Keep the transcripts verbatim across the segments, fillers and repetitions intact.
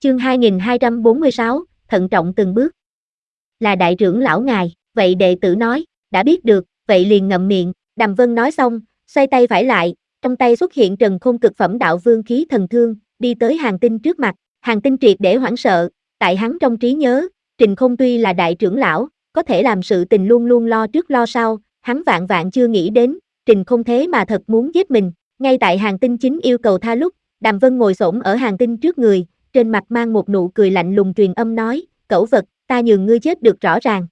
Chương hai nghìn hai trăm bốn mươi sáu, thận trọng từng bước. Là đại trưởng lão ngài, vậy đệ tử nói, đã biết được, vậy liền ngậm miệng. Đàm Vân nói xong, xoay tay phải lại, trong tay xuất hiện Trần Khôn cực phẩm đạo vương khí thần thương, đi tới Hàn Tinh trước mặt. Hàn Tinh triệt để hoảng sợ, tại hắn trong trí nhớ, Trình Khôn tuy là đại trưởng lão, có thể làm sự tình luôn luôn lo trước lo sau, hắn vạn vạn chưa nghĩ đến, Trình Khôn thế mà thật muốn giết mình. Ngay tại Hàn Tinh chính yêu cầu tha lúc, Đàm Vân ngồi xổm ở Hàn Tinh trước người, trên mặt mang một nụ cười lạnh lùng truyền âm nói, cẩu vật, ta nhường ngươi chết được rõ ràng.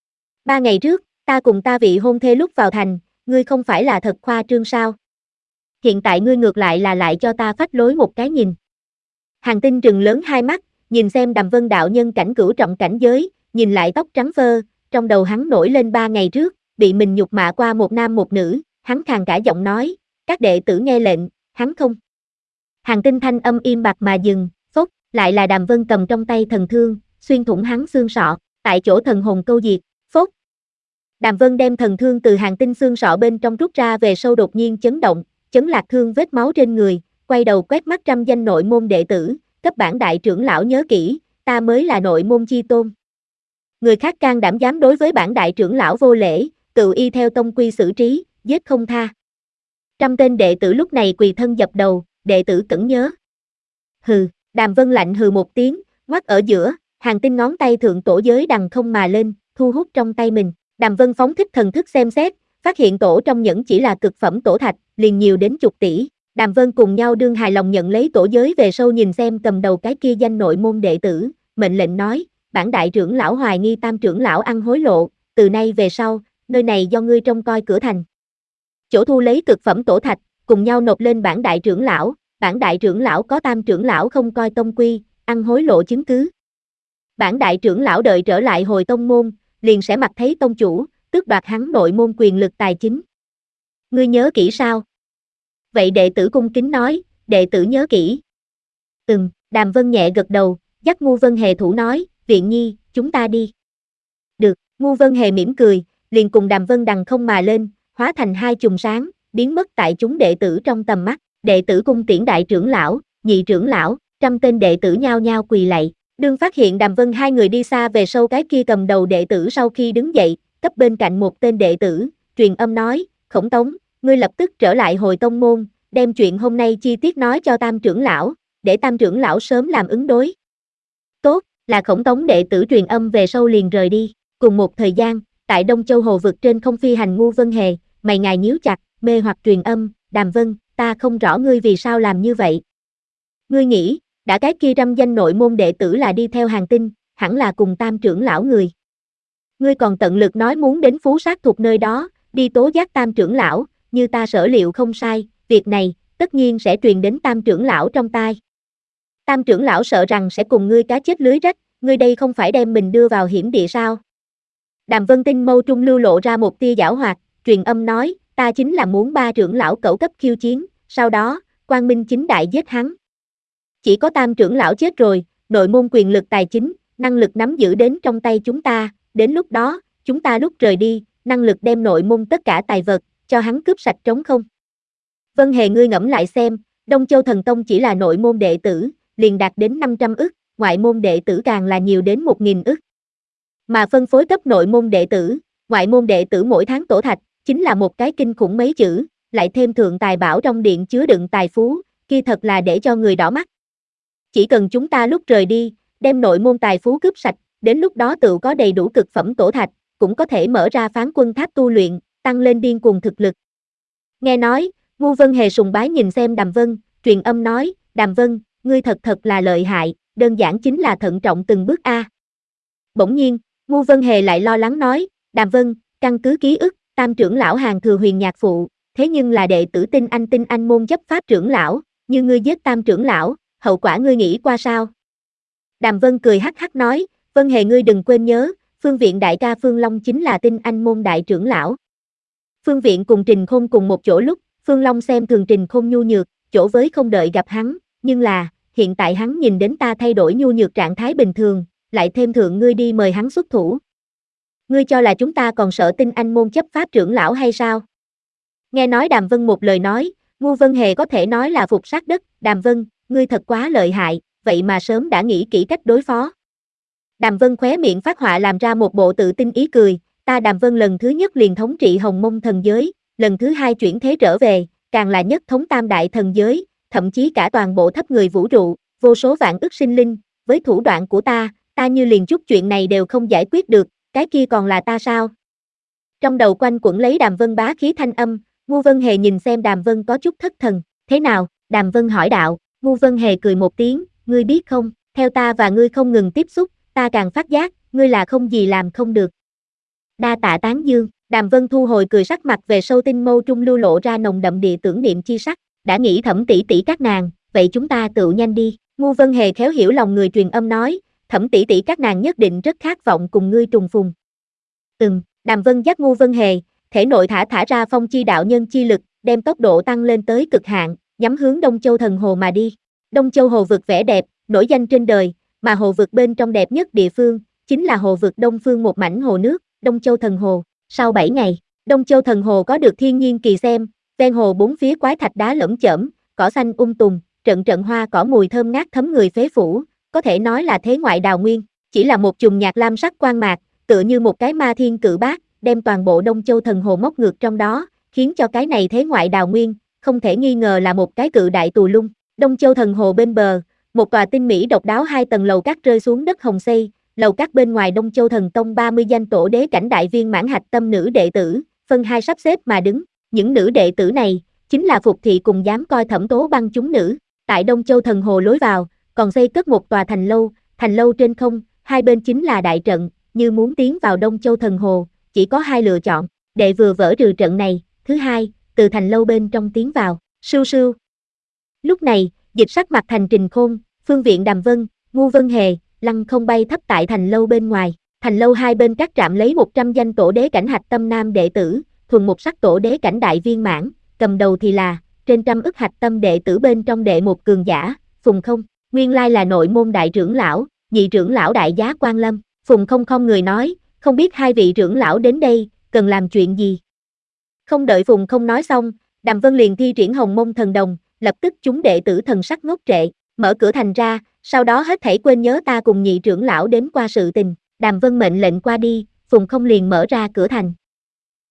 Ba ngày trước, ta cùng ta vị hôn thê lúc vào thành, ngươi không phải là thật khoa trương sao? Hiện tại ngươi ngược lại là lại cho ta phách lối một cái nhìn. Hàn Tinh trừng lớn hai mắt, nhìn xem Đàm Vân đạo nhân cảnh cửu trọng cảnh giới, nhìn lại tóc trắng phơ, trong đầu hắn nổi lên ba ngày trước, bị mình nhục mạ qua một nam một nữ, hắn khàn cả giọng nói, các đệ tử nghe lệnh, hắn không. Hàn Tinh thanh âm im bặt mà dừng, phốc, lại là Đàm Vân cầm trong tay thần thương, xuyên thủng hắn xương sọ, tại chỗ thần hồn câu diệt, phốc. Đàm Vân đem thần thương từ Hàn Tinh xương sọ bên trong rút ra về sâu đột nhiên chấn động, chấn lạc thương vết máu trên người, quay đầu quét mắt trăm danh nội môn đệ tử, cấp bản đại trưởng lão nhớ kỹ, ta mới là nội môn chi tôn. Người khác can đảm dám đối với bản đại trưởng lão vô lễ, tự y theo tông quy xử trí, giết không tha. Trăm tên đệ tử lúc này quỳ thân dập đầu, đệ tử cẩn nhớ. Hừ, Đàm Vân lạnh hừ một tiếng, ngoắc ở giữa, Hàn Tinh ngón tay thượng tổ giới đằng không mà lên, thu hút trong tay mình. Đàm Vân phóng thích thần thức xem xét, phát hiện tổ trong nhẫn chỉ là cực phẩm tổ thạch, liền nhiều đến chục tỷ. Đàm Vân cùng nhau đương hài lòng nhận lấy tổ giới về sau nhìn xem cầm đầu cái kia danh nội môn đệ tử, mệnh lệnh nói, bản đại trưởng lão hoài nghi tam trưởng lão ăn hối lộ, từ nay về sau, nơi này do ngươi trông coi cửa thành. Chỗ thu lấy cực phẩm tổ thạch, cùng nhau nộp lên bản đại trưởng lão, bản đại trưởng lão có tam trưởng lão không coi tông quy, ăn hối lộ chứng cứ. Bản đại trưởng lão đợi trở lại hồi tông môn, liền sẽ mặc thấy tông chủ, tước đoạt hắn nội môn quyền lực tài chính. Ngươi nhớ kỹ sao? Vậy đệ tử cung kính nói, đệ tử nhớ kỹ. Ừm, Đàm Vân nhẹ gật đầu, dắt Ngu Vân Hề thủ nói, Viện Nhi, chúng ta đi. Được, Ngu Vân Hề mỉm cười, liền cùng Đàm Vân đằng không mà lên, hóa thành hai chùm sáng, biến mất tại chúng đệ tử trong tầm mắt. Đệ tử cung tiễn đại trưởng lão, nhị trưởng lão, trăm tên đệ tử nhao nhao quỳ lạy. Đương phát hiện Đàm Vân hai người đi xa về sau cái kia cầm đầu đệ tử sau khi đứng dậy, cấp bên cạnh một tên đệ tử, truyền âm nói, Khổng Tống, ngươi lập tức trở lại hồi tông môn, đem chuyện hôm nay chi tiết nói cho tam trưởng lão, để tam trưởng lão sớm làm ứng đối. Tốt, là Khổng Tống đệ tử truyền âm về sau liền rời đi. Cùng một thời gian, tại Đông Châu Hồ vực trên không phi hành Ngu Vân Hề, mày ngài nhíu chặt, mê hoặc truyền âm, Đàm Vân, ta không rõ ngươi vì sao làm như vậy. Ngươi nghĩ, đã cái kia trăm danh nội môn đệ tử là đi theo Hàn Tinh, hẳn là cùng tam trưởng lão người. Ngươi còn tận lực nói muốn đến Phú Sát thuộc nơi đó, đi tố giác tam trưởng lão, như ta sở liệu không sai, việc này, tất nhiên sẽ truyền đến tam trưởng lão trong tai. Tam trưởng lão sợ rằng sẽ cùng ngươi cá chết lưới rách, ngươi đây không phải đem mình đưa vào hiểm địa sao? Đàm Vân Tinh mâu trung lưu lộ ra một tia giảo hoạt, truyền âm nói, ta chính là muốn ba trưởng lão cẩu cấp khiêu chiến, sau đó, quang minh chính đại giết hắn. Chỉ có tam trưởng lão chết rồi, nội môn quyền lực tài chính, năng lực nắm giữ đến trong tay chúng ta, đến lúc đó, chúng ta lúc rời đi, năng lực đem nội môn tất cả tài vật, cho hắn cướp sạch trống không. Vân Hề ngươi ngẫm lại xem, Đông Châu Thần Tông chỉ là nội môn đệ tử, liền đạt đến năm trăm ức, ngoại môn đệ tử càng là nhiều đến một nghìn ức. Mà phân phối cấp nội môn đệ tử, ngoại môn đệ tử mỗi tháng tổ thạch, chính là một cái kinh khủng mấy chữ, lại thêm thượng tài bảo trong điện chứa đựng tài phú, kia thật là để cho người đỏ mắt. Chỉ cần chúng ta lúc rời đi, đem nội môn tài phú cướp sạch, đến lúc đó tự có đầy đủ cực phẩm tổ thạch, cũng có thể mở ra phán quân tháp tu luyện, tăng lên điên cuồng thực lực. Nghe nói, Ngu Vân Hề sùng bái nhìn xem Đàm Vân, truyền âm nói, Đàm Vân, ngươi thật thật là lợi hại, đơn giản chính là thận trọng từng bước a. Bỗng nhiên, Ngu Vân Hề lại lo lắng nói, Đàm Vân, căn cứ ký ức, tam trưởng lão Hàn Thừa Huyền nhạc phụ, thế nhưng là đệ tử Tinh Anh Tinh Anh môn chấp pháp trưởng lão, như ngươi giết tam trưởng lão, hậu quả ngươi nghĩ qua sao? Đàm Vân cười hắc hắc nói, Vân Hề ngươi đừng quên nhớ, Phương Viện đại ca Phương Long chính là Tinh Anh môn đại trưởng lão. Phương Viện cùng Trình Khôn cùng một chỗ lúc, Phương Long xem thường Trình Khôn nhu nhược, chỗ với không đợi gặp hắn, nhưng là, hiện tại hắn nhìn đến ta thay đổi nhu nhược trạng thái bình thường, lại thêm thượng ngươi đi mời hắn xuất thủ. Ngươi cho là chúng ta còn sợ Tinh Anh môn chấp pháp trưởng lão hay sao? Nghe nói Đàm Vân một lời nói, Ngu Vân Hề có thể nói là phục sát đất, Đàm Vân, ngươi thật quá lợi hại, vậy mà sớm đã nghĩ kỹ cách đối phó. Đàm Vân khóe miệng phát họa làm ra một bộ tự tin ý cười, ta Đàm Vân lần thứ nhất liền thống trị Hồng Mông thần giới, lần thứ hai chuyển thế trở về, càng là nhất thống tam đại thần giới, thậm chí cả toàn bộ thấp người vũ trụ, vô số vạn ức sinh linh, với thủ đoạn của ta, ta như liền chút chuyện này đều không giải quyết được, cái kia còn là ta sao? Trong đầu quanh quẩn lấy Đàm Vân bá khí thanh âm, Ngu Vân Hề nhìn xem Đàm Vân có chút thất thần, thế nào? Đàm Vân hỏi đạo, Ngu Vân Hề cười một tiếng, ngươi biết không, theo ta và ngươi không ngừng tiếp xúc, ta càng phát giác, ngươi là không gì làm không được. Đa tạ tán dương, Đàm Vân thu hồi cười sắc mặt về sâu tinh mâu trung lưu lộ ra nồng đậm địa tưởng niệm chi sắc, đã nghĩ Thẩm tỷ tỷ các nàng, vậy chúng ta tựu nhanh đi. Ngu Vân Hề khéo hiểu lòng người truyền âm nói, Thẩm tỷ tỷ các nàng nhất định rất khát vọng cùng ngươi trùng phùng. Ừm, Đàm Vân dắt Ngu Vân Hề, thể nội thả thả ra phong chi đạo nhân chi lực, đem tốc độ tăng lên tới cực hạn, nhắm hướng Đông Châu Thần Hồ mà đi. Đông Châu Hồ vực vẻ đẹp, nổi danh trên đời, mà hồ vực bên trong đẹp nhất địa phương, chính là hồ vực Đông Phương một mảnh hồ nước, Đông Châu Thần Hồ. Sau bảy ngày, Đông Châu Thần Hồ có được thiên nhiên kỳ xem, ven hồ bốn phía quái thạch đá lởm chởm, cỏ xanh um tùm, trận trận hoa cỏ mùi thơm ngát thấm người phế phủ, có thể nói là thế ngoại đào nguyên, chỉ là một chùm nhạt lam sắc quang mạc, tựa như một cái ma thiên cự bác, đem toàn bộ Đông Châu Thần Hồ móc ngược trong đó, khiến cho cái này thế ngoại đào nguyên, không thể nghi ngờ là một cái cự đại tù lung. Đông Châu Thần Hồ bên bờ, một tòa tinh mỹ độc đáo hai tầng lầu cát rơi xuống đất hồng xây, lầu cát bên ngoài Đông Châu Thần Tông ba mươi danh tổ đế cảnh đại viên mãn hạch tâm nữ đệ tử, phân hai sắp xếp mà đứng, những nữ đệ tử này, chính là Phục thị cùng dám coi Thẩm Tố Băng chúng nữ. Tại Đông Châu Thần Hồ lối vào, còn xây cất một tòa thành lâu, thành lâu trên không, hai bên chính là đại trận, như muốn tiến vào Đông Châu Thần Hồ, chỉ có hai lựa chọn, đệ vừa vỡ trừ trận này, thứ hai, từ thành lâu bên trong tiến vào, sưu sưu. Lúc này, Dịch sắc mặt thành Trình Khôn, Phương Viện Đàm Vân, Ngu Vân Hề, lăng không bay thấp tại thành lâu bên ngoài, thành lâu hai bên các trạm lấy một trăm danh tổ đế cảnh hạch tâm nam đệ tử, thuần một sắc tổ đế cảnh đại viên mãn, cầm đầu thì là, trên trăm ức hạch tâm đệ tử bên trong đệ một cường giả, Phùng Không, nguyên lai là nội môn đại trưởng lão, nhị trưởng lão đại giá Quan Lâm, Phùng Không không người nói, không biết hai vị trưởng lão đến đây, cần làm chuyện gì. Không đợi Phùng Không nói xong, Đàm Vân liền thi triển Hồng Mông thần đồng, lập tức chúng đệ tử thần sắc ngốc trệ, mở cửa thành ra, sau đó hết thảy quên nhớ ta cùng nhị trưởng lão đến qua sự tình, Đàm Vân mệnh lệnh qua đi, Phùng Không liền mở ra cửa thành,